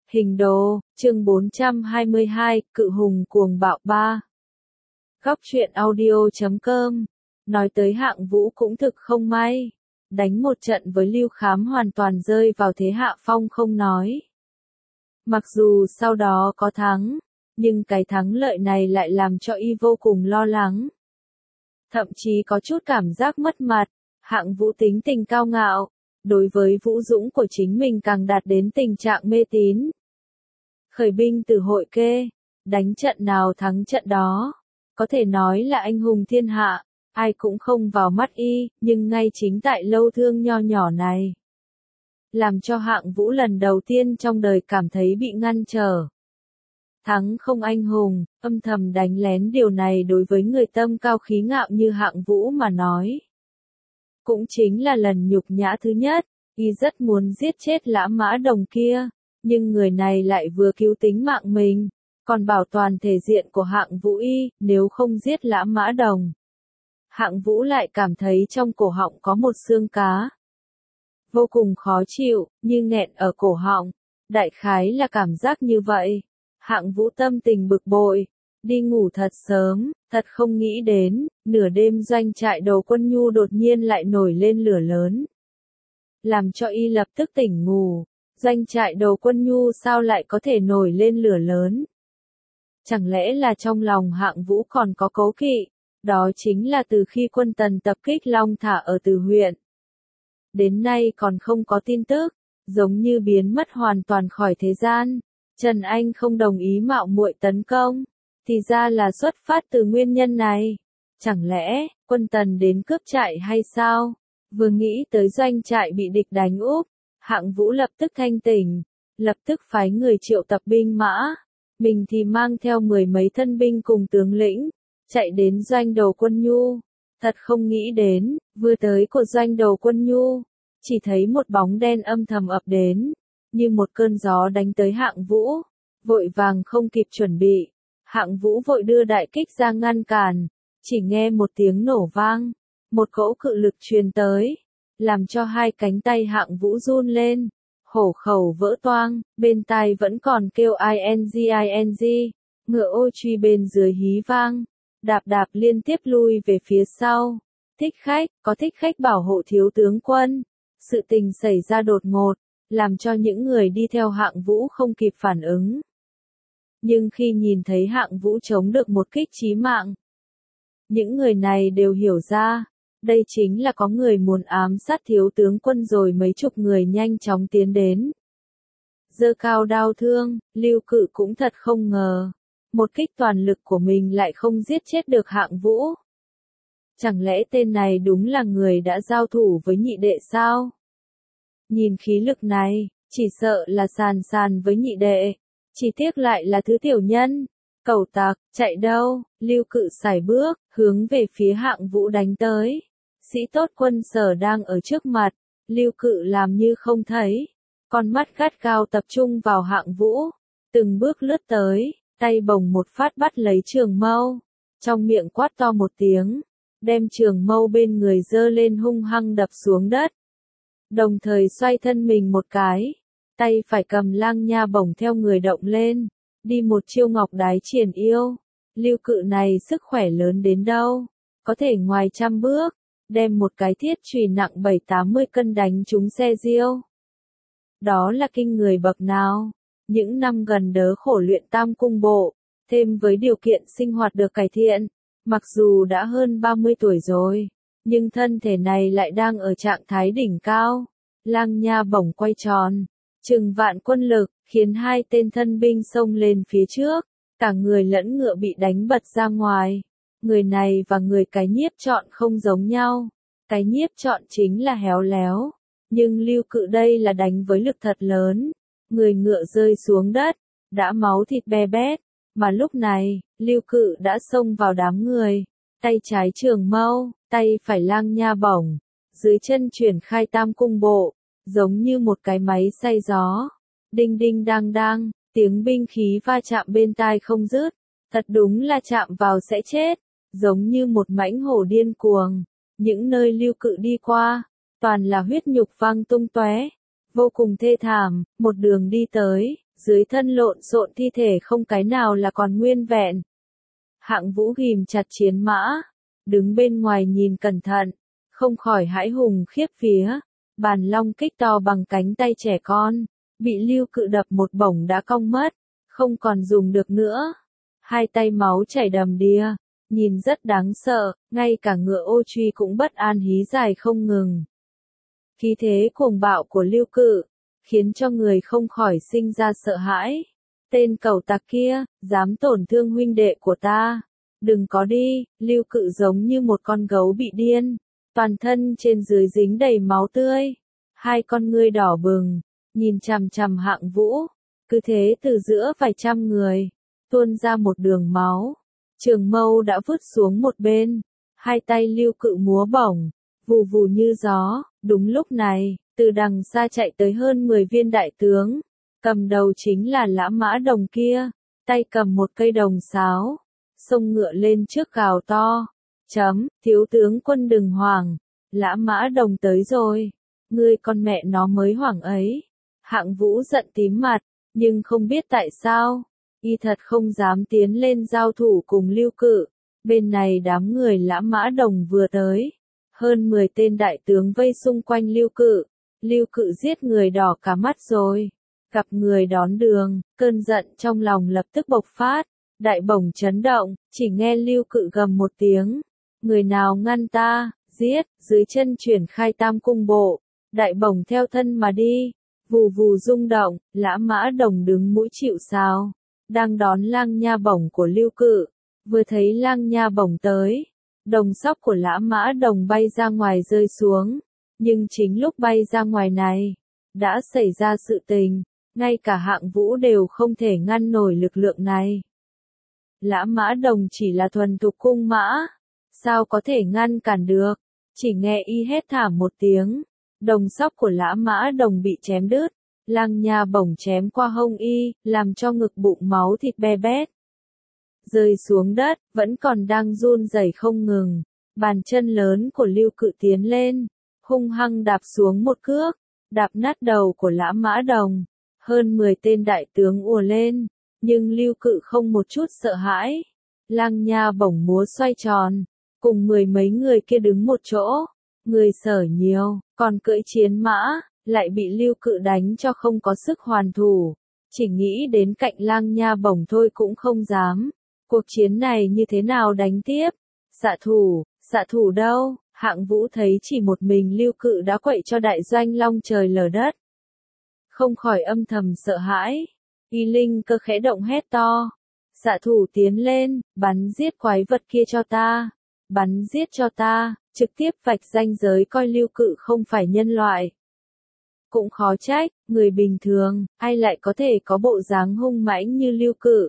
Hình đồ, chương 422, Cự hùng cuồng bạo 3. Góc truyện audio.com. Nói tới Hạng Vũ cũng thực không may. Đánh một trận với Lưu Khám hoàn toàn rơi vào thế hạ phong không nói. Mặc dù sau đó có thắng, nhưng cái thắng lợi này lại làm cho y vô cùng lo lắng. Thậm chí có chút cảm giác mất mặt. Hạng Vũ tính tình cao ngạo, đối với vũ dũng của chính mình càng đạt đến tình trạng mê tín. Khởi binh từ hội kê, đánh trận nào thắng trận đó, có thể nói là anh hùng thiên hạ, ai cũng không vào mắt y, nhưng ngay chính tại lâu thương nho nhỏ này, làm cho Hạng Vũ lần đầu tiên trong đời cảm thấy bị ngăn trở. Thắng không anh hùng, âm thầm đánh lén, điều này đối với người tâm cao khí ngạo như Hạng Vũ mà nói, cũng chính là lần nhục nhã thứ nhất. Y rất muốn giết chết Lã Mã Đồng kia, nhưng người này lại vừa cứu tính mạng mình, còn bảo toàn thể diện của Hạng Vũ y, nếu không giết Lã Mã Đồng. Hạng Vũ lại cảm thấy trong cổ họng có một xương cá. Vô cùng khó chịu, như nghẹn ở cổ họng. Đại khái là cảm giác như vậy. Hạng Vũ tâm tình bực bội, đi ngủ thật sớm, thật không nghĩ đến, nửa đêm doanh trại Đồ Quân Nhu đột nhiên lại nổi lên lửa lớn. Làm cho y lập tức tỉnh ngủ, doanh trại Đồ Quân Nhu sao lại có thể nổi lên lửa lớn? Chẳng lẽ là trong lòng Hạng Vũ còn có cấu kỵ? Đó chính là từ khi quân Tần tập kích Long Thả ở Từ huyện. Đến nay còn không có tin tức, giống như biến mất hoàn toàn khỏi thế gian. Trần Anh không đồng ý mạo muội tấn công, thì ra là xuất phát từ nguyên nhân này. Chẳng lẽ, quân Tần đến cướp trại hay sao? Vừa nghĩ tới doanh trại bị địch đánh úp, Hạng Vũ lập tức thanh tỉnh, lập tức phái người triệu tập binh mã, mình thì mang theo 10 mấy thân binh cùng tướng lĩnh, chạy đến doanh Đồ Quân Nhu. Thật không nghĩ đến, vừa tới của doanh Đồ Quân Nhu, chỉ thấy một bóng đen âm thầm ập đến, như một cơn gió đánh tới Hạng Vũ, vội vàng không kịp chuẩn bị. Hạng Vũ vội đưa đại kích ra ngăn cản, chỉ nghe một tiếng nổ vang. Một cỗ cự lực truyền tới, làm cho hai cánh tay Hạng Vũ run lên, hổ khẩu vỡ toang, bên tai vẫn còn kêu ing, ngựa ô truy bên dưới hí vang, đạp đạp liên tiếp lui về phía sau. Thích khách, có thích khách bảo hộ thiếu tướng quân. Sự tình xảy ra đột ngột, làm cho những người đi theo Hạng Vũ không kịp phản ứng. Nhưng khi nhìn thấy Hạng Vũ chống được một kích chí mạng, những người này đều hiểu ra. Đây chính là có người muốn ám sát thiếu tướng quân rồi. Mấy chục người nhanh chóng tiến đến, giơ cao đao thương. Lưu Cự cũng thật không ngờ, một kích toàn lực của mình lại không giết chết được Hạng Vũ. Chẳng lẽ tên này đúng là người đã giao thủ với nhị đệ sao? Nhìn khí lực này, chỉ sợ là sàn sàn với nhị đệ, chỉ tiếc lại là thứ tiểu nhân. Cẩu tặc, chạy đâu? Lưu Cự sải bước, hướng về phía Hạng Vũ đánh tới. Sĩ tốt quân Sở đang ở trước mặt, Lưu Cự làm như không thấy, con mắt gắt gao tập trung vào Hạng Vũ, từng bước lướt tới, tay bồng một phát bắt lấy trường mâu, trong miệng quát to một tiếng, đem trường mâu bên người giơ lên hung hăng đập xuống đất. Đồng thời xoay thân mình một cái, tay phải cầm lang nha bổng theo người động lên, đi một chiêu ngọc đái triển yêu. Lưu Cự này sức khỏe lớn đến đâu, có thể ngoài 100 bước, đem một cái thiết chùy nặng 7-80 cân đánh trúng xe diêu. Đó là kinh người bậc nào. Những năm gần đớ khổ luyện tam cung bộ, thêm với điều kiện sinh hoạt được cải thiện, mặc dù đã hơn 30 tuổi rồi, nhưng thân thể này lại đang ở trạng thái đỉnh cao. Lang nha bổng quay tròn, chừng vạn quân lực, khiến hai tên thân binh xông lên phía trước, cả người lẫn ngựa bị đánh bật ra ngoài. Người này và người cái nhiếp chọn không giống nhau. Cái nhiếp chọn chính là héo léo, nhưng Lưu Cự đây là đánh với lực thật lớn. Người ngựa rơi xuống đất, đã máu thịt be bét, mà lúc này, Lưu Cự đã xông vào đám người, tay trái trường mâu, tay phải lang nha bổng, dưới chân chuyển khai tam cung bộ, giống như một cái máy xay gió. Đinh đinh đang đang, tiếng binh khí va chạm bên tai không dứt, thật đúng là chạm vào sẽ chết, giống như một mãnh hổ điên cuồng. Những nơi Lưu Cự đi qua, toàn là huyết nhục văng tung tóe, vô cùng thê thảm. Một đường đi tới, dưới thân lộn xộn thi thể không cái nào là còn nguyên vẹn. Hạng Vũ ghìm chặt chiến mã, đứng bên ngoài nhìn cẩn thận, không khỏi hãi hùng khiếp vía. Bàn long kích to bằng cánh tay trẻ con, bị Lưu Cự đập một bổng đã cong mất, không còn dùng được nữa. Hai tay máu chảy đầm đìa, nhìn rất đáng sợ, ngay cả ngựa ô truy cũng bất an hí dài không ngừng. Khí thế cuồng bạo của Lưu Cự, khiến cho người không khỏi sinh ra sợ hãi. Tên cẩu tặc kia, dám tổn thương huynh đệ của ta. Đừng có đi, Lưu Cự giống như một con gấu bị điên, toàn thân trên dưới dính đầy máu tươi. Hai con ngươi đỏ bừng, nhìn chằm chằm Hạng Vũ, cứ thế từ giữa vài trăm người, tuôn ra một đường máu. Trường mâu đã vứt xuống một bên, hai tay Lưu Cự múa bổng, vù vù như gió. Đúng lúc này, từ đằng xa chạy tới hơn 10 viên đại tướng, cầm đầu chính là Lã Mã Đồng kia, tay cầm một cây đồng sáo, xông ngựa lên trước gào to. Thiếu tướng quân đừng hoảng, Lã Mã Đồng tới rồi. Ngươi con mẹ nó mới hoảng ấy. Hạng Vũ giận tím mặt, nhưng không biết tại sao, y thật không dám tiến lên giao thủ cùng Lưu Cự. Bên này đám người Lã Mã Đồng vừa tới, hơn 10 tên đại tướng vây xung quanh Lưu Cự. Lưu Cự giết người đỏ cả mắt rồi. Gặp người đón đường, cơn giận trong lòng lập tức bộc phát, đại bổng chấn động, chỉ nghe Lưu Cự gầm một tiếng. Người nào ngăn ta, giết, dưới chân chuyển khai tam cung bộ, đại bổng theo thân mà đi, vù vù rung động. Lã Mã Đồng đứng mũi chịu sào, đang đón lang nha bổng của Lưu Cự, vừa thấy lang nha bổng tới, đồng sóc của Lã Mã Đồng bay ra ngoài rơi xuống, nhưng chính lúc bay ra ngoài này, đã xảy ra sự tình, ngay cả Hạng Vũ đều không thể ngăn nổi lực lượng này. Lã Mã Đồng chỉ là thuần thục cung mã, sao có thể ngăn cản được? Chỉ nghe y hét thảm một tiếng, đồng sóc của Lã Mã Đồng bị chém đứt, lang nha bổng chém qua hông y, làm cho ngực bụng máu thịt be bét. Rơi xuống đất, vẫn còn đang run rẩy không ngừng, bàn chân lớn của Lưu Cự tiến lên, hung hăng đạp xuống một cước, đạp nát đầu của Lã Mã Đồng. Hơn 10 tên đại tướng ùa lên, nhưng Lưu Cự không một chút sợ hãi. Lang nha bổng múa xoay tròn, cùng 10 mấy người kia đứng một chỗ, người sở nhiều, còn cưỡi chiến mã, lại bị Lưu Cự đánh cho không có sức hoàn thủ. Chỉ nghĩ đến cạnh lang nha bổng thôi cũng không dám. Cuộc chiến này như thế nào đánh tiếp? Xạ thủ đâu? Hạng Vũ thấy chỉ một mình Lưu Cự đã quậy cho đại doanh long trời lở đất. Không khỏi âm thầm sợ hãi. Y linh cơ khẽ động hét to. Xạ thủ tiến lên, bắn giết quái vật kia cho ta. Bắn giết cho ta, trực tiếp vạch ranh giới coi Lưu Cự không phải nhân loại. Cũng khó trách, người bình thường, ai lại có thể có bộ dáng hung mãnh như Lưu Cự.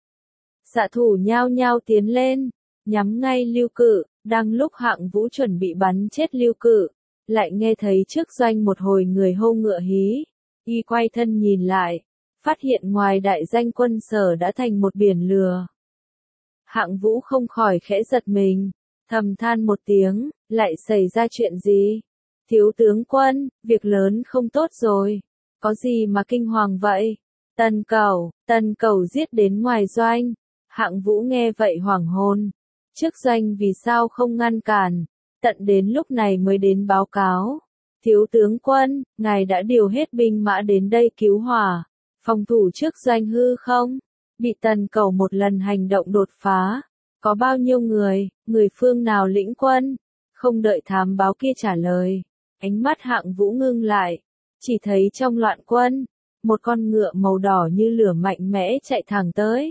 Xạ thủ nhao nhao tiến lên, nhắm ngay Lưu Cự. Đang lúc Hạng Vũ chuẩn bị bắn chết Lưu Cự, lại nghe thấy trước doanh một hồi người hô ngựa hí. Y quay thân nhìn lại, phát hiện ngoài đại danh quân sở đã thành một biển lửa. Hạng Vũ không khỏi khẽ giật mình, thầm than một tiếng, lại xảy ra chuyện gì? Thiếu tướng quân, việc lớn không tốt rồi, có gì mà kinh hoàng vậy? Tần Cẩu giết đến ngoài doanh. Hạng Vũ nghe vậy hoảng hồn. Trước doanh vì sao không ngăn cản, tận đến lúc này mới đến báo cáo. Thiếu tướng quân, ngài đã điều hết binh mã đến đây cứu hỏa, phòng thủ trước doanh hư không? Bị Tần Cẩu một lần hành động đột phá. Có bao nhiêu người phương nào lĩnh quân? Không đợi thám báo kia trả lời, ánh mắt Hạng Vũ ngưng lại, chỉ thấy trong loạn quân, một con ngựa màu đỏ như lửa mạnh mẽ chạy thẳng tới.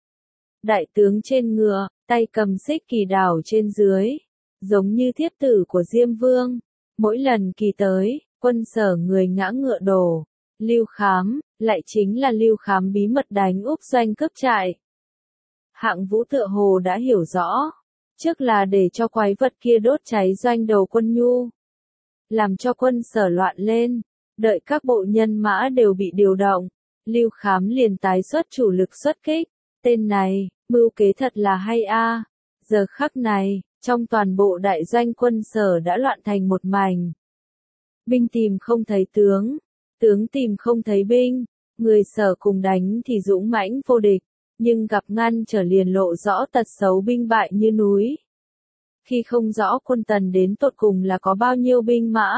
Đại tướng trên ngựa, tay cầm xích kỳ đảo trên dưới, giống như thiếp tử của Diêm Vương. Mỗi lần kỳ tới, quân sở người ngã ngựa đổ. Lưu Khám, lại chính là Lưu Khám bí mật đánh úp doanh cướp trại. Hạng Vũ tựa hồ đã hiểu rõ, trước là để cho quái vật kia đốt cháy doanh đầu quân nhu, làm cho quân sở loạn lên, đợi các bộ nhân mã đều bị điều động, Lưu Khám liền tái xuất chủ lực xuất kích. Tên này, mưu kế thật là hay a. Giờ khắc này, trong toàn bộ đại doanh quân sở đã loạn thành một mảnh. Binh tìm không thấy tướng, tướng tìm không thấy binh, Người Sở cùng đánh thì dũng mãnh vô địch, nhưng gặp ngăn trở liền lộ rõ tật xấu binh bại như núi. Khi không rõ quân Tần đến tột cùng là có bao nhiêu binh mã,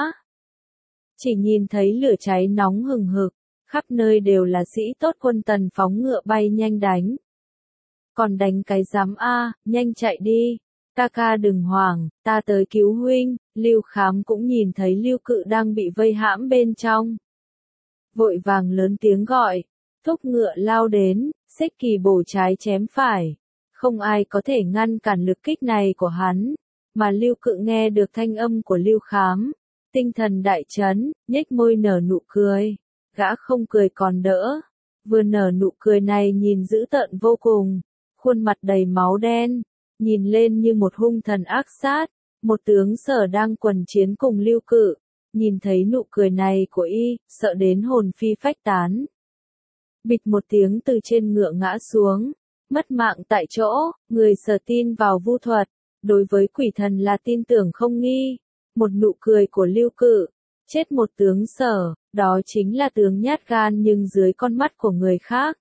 chỉ nhìn thấy lửa cháy nóng hừng hực, khắp nơi đều là sĩ tốt quân Tần phóng ngựa bay nhanh đánh. Còn đánh cái giám a, nhanh chạy đi, ca ca đừng hoảng, ta tới cứu huynh. Lưu Khám cũng nhìn thấy Lưu Cự đang bị vây hãm bên trong. Vội vàng lớn tiếng gọi, thúc ngựa lao đến, xích kỳ bổ trái chém phải. Không ai có thể ngăn cản lực kích này của hắn, mà Lưu Cự nghe được thanh âm của Lưu Khám, tinh thần đại chấn, nhếch môi nở nụ cười. Gã không cười còn đỡ, vừa nở nụ cười này nhìn dữ tợn vô cùng, khuôn mặt đầy máu đen, nhìn lên như một hung thần ác sát. Một tướng Sở đang quần chiến cùng Lưu Cự, nhìn thấy nụ cười này của y, sợ đến hồn phi phách tán. Bịch một tiếng từ trên ngựa ngã xuống, mất mạng tại chỗ. Người Sở tin vào vu thuật, đối với quỷ thần là tin tưởng không nghi. Một nụ cười của Lưu Cự, chết một tướng Sở, đó chính là tướng nhát gan nhưng dưới con mắt của người khác.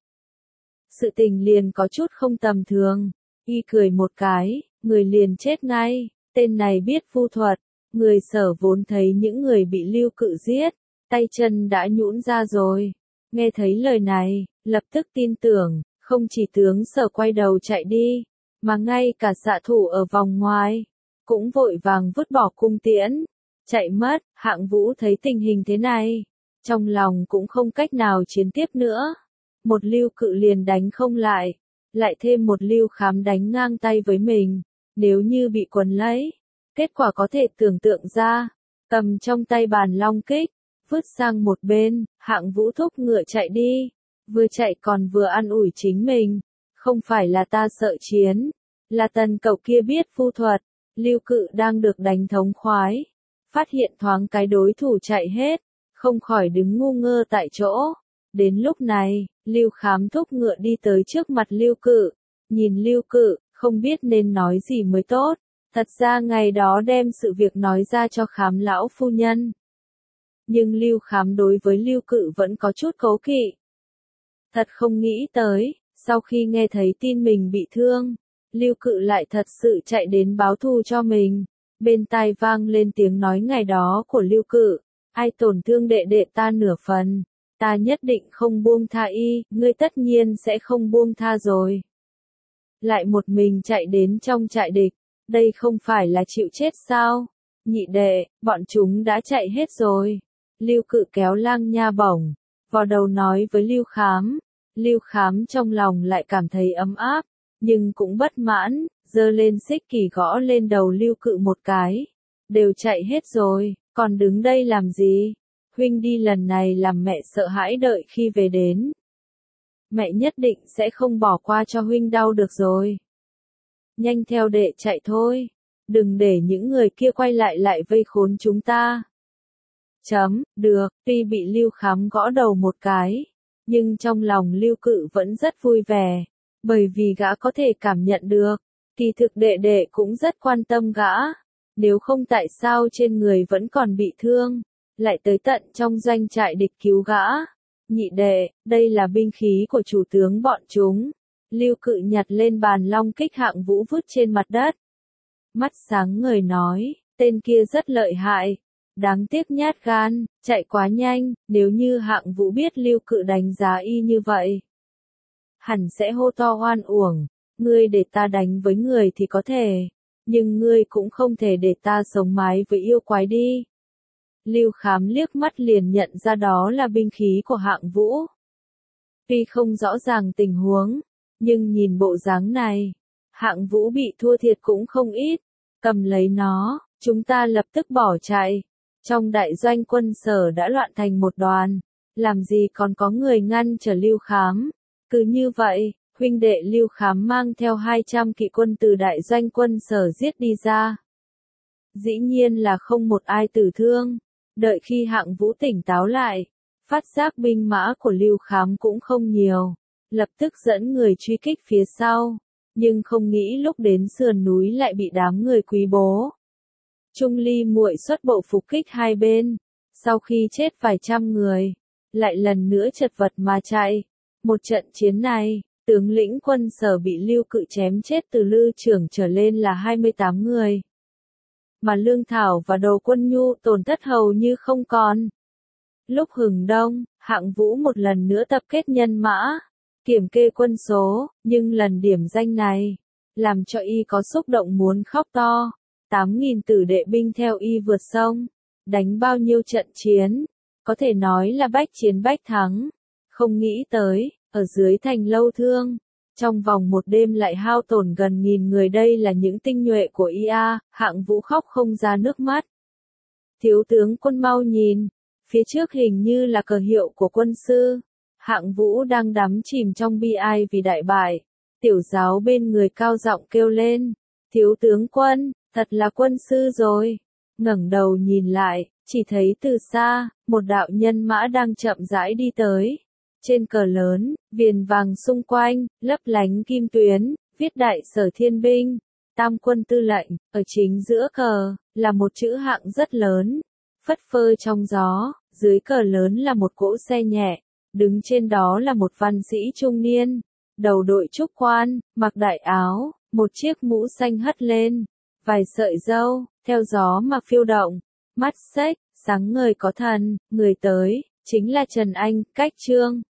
Sự tình liền có chút không tầm thường, y cười một cái, người liền chết ngay. Tên này biết vu thuật, người Sở vốn thấy những người bị Lưu Cự giết, tay chân đã nhũn ra rồi. Nghe thấy lời này, lập tức tin tưởng, không chỉ tướng Sở quay đầu chạy đi, mà ngay cả xạ thủ ở vòng ngoài, cũng vội vàng vứt bỏ cung tiễn, chạy mất. Hạng Vũ thấy tình hình thế này, trong lòng cũng không cách nào chiến tiếp nữa. Một Lưu Cự liền đánh không lại, lại thêm một Lưu Khám đánh ngang tay với mình. Nếu như bị quấn lấy, kết quả có thể tưởng tượng ra. Cầm trong tay bàn long kích, vứt sang một bên, Hạng Vũ thúc ngựa chạy đi. Vừa chạy còn vừa an ủi chính mình. Không phải là ta sợ chiến, là Tần cậu kia biết vu thuật. Lưu Cự đang được đánh thống khoái, phát hiện thoáng cái đối thủ chạy hết, không khỏi đứng ngu ngơ tại chỗ. Đến lúc này, Lưu Khám thúc ngựa đi tới trước mặt Lưu Cự, nhìn Lưu Cự, không biết nên nói gì mới tốt. Thật ra ngày đó đem sự việc nói ra cho Khám lão phu nhân. Nhưng Lưu Khám đối với Lưu Cự vẫn có chút cố kỵ. Thật không nghĩ tới, sau khi nghe thấy tin mình bị thương, Lưu Cự lại thật sự chạy đến báo thù cho mình. Bên tai vang lên tiếng nói ngày đó của Lưu Cự, ai tổn thương đệ đệ ta nửa phần, ta nhất định không buông tha y, ngươi tất nhiên sẽ không buông tha rồi. Lại một mình chạy đến trong trại địch, đây không phải là chịu chết sao? Nhị đệ, bọn chúng đã chạy hết rồi. Lưu Cự kéo Lang Nha Bổng, vò đầu nói với Lưu Khám. Lưu Khám trong lòng lại cảm thấy ấm áp, nhưng cũng bất mãn, giơ lên xích kỳ gõ lên đầu Lưu Cự một cái. Đều chạy hết rồi, còn đứng đây làm gì? Huynh đi lần này làm mẹ sợ hãi đợi khi về đến. Mẹ nhất định sẽ không bỏ qua cho huynh đau được rồi. Nhanh theo đệ chạy thôi, đừng để những người kia quay lại vây khốn chúng ta. Được, tuy bị Lưu Khám gõ đầu một cái, nhưng trong lòng Lưu Cự vẫn rất vui vẻ, bởi vì gã có thể cảm nhận được, kỳ thực đệ đệ cũng rất quan tâm gã, nếu không tại sao trên người vẫn còn bị thương, lại tới tận trong doanh trại địch cứu gã. Nhị đệ, đây là binh khí của chủ tướng bọn chúng. Lưu Cự nhặt lên bàn long kích Hạng Vũ vứt trên mặt đất. Mắt sáng ngời nói, tên kia rất lợi hại, đáng tiếc nhát gan, chạy quá nhanh. Nếu như Hạng Vũ biết Lưu Cự đánh giá y như vậy, hẳn sẽ hô to oan uổng, ngươi để ta đánh với người thì có thể, nhưng ngươi cũng không thể để ta sống mái với yêu quái đi. Lưu Khám liếc mắt liền nhận ra đó là binh khí của Hạng Vũ. Tuy không rõ ràng tình huống, nhưng nhìn bộ dáng này, Hạng Vũ bị thua thiệt cũng không ít. Cầm lấy nó, chúng ta lập tức bỏ chạy. Trong đại doanh quân Sở đã loạn thành một đoàn, làm gì còn có người ngăn trở Lưu Khám. Cứ như vậy, huynh đệ Lưu Khám mang theo 200 kỵ quân từ đại doanh quân Sở giết đi ra. Dĩ nhiên là không một ai tử thương. Đợi khi Hạng Vũ tỉnh táo lại, phát giác binh mã của Lưu Khám cũng không nhiều, lập tức dẫn người truy kích phía sau, nhưng không nghĩ lúc đến sườn núi lại bị đám người Quý Bố, Trung Ly muội xuất bộ phục kích hai bên. Sau khi chết vài trăm người, lại lần nữa chật vật mà chạy. Một trận chiến này, tướng lĩnh quân Sở bị Lưu Cự chém chết từ lư trưởng trở lên là 28 người. Mà lương thảo và đồ quân nhu tổn thất hầu như không còn. Lúc hừng đông, Hạng Vũ một lần nữa tập kết nhân mã, kiểm kê quân số, nhưng lần điểm danh này, làm cho y có xúc động muốn khóc to. 8.000 tử đệ binh theo y vượt sông, đánh bao nhiêu trận chiến, có thể nói là bách chiến bách thắng. Không nghĩ tới, ở dưới thành Lâu Thương, trong vòng một đêm lại hao tổn gần 1.000 người, đây là những tinh nhuệ của IA, Hạng Vũ khóc không ra nước mắt. Thiếu tướng quân mau nhìn, phía trước hình như là cờ hiệu của quân sư. Hạng Vũ đang đắm chìm trong bi ai vì đại bại. Tiểu giáo bên người cao giọng kêu lên, thiếu tướng quân, thật là quân sư rồi. Ngẩng đầu nhìn lại, chỉ thấy từ xa, một đạo nhân mã đang chậm rãi đi tới. Trên cờ lớn, viền vàng xung quanh, lấp lánh kim tuyến, viết Đại Sở Thiên binh, Tam quân tư lệnh, ở chính giữa cờ, là một chữ Hạng rất lớn, phất phơ trong gió, dưới cờ lớn là một cỗ xe nhẹ, đứng trên đó là một văn sĩ trung niên, đầu đội trúc quan, mặc đại áo, một chiếc mũ xanh hất lên, vài sợi râu, theo gió mà phiêu động, mắt xếch, sáng ngời có thần, người tới, chính là Trần Anh, Cách Trương.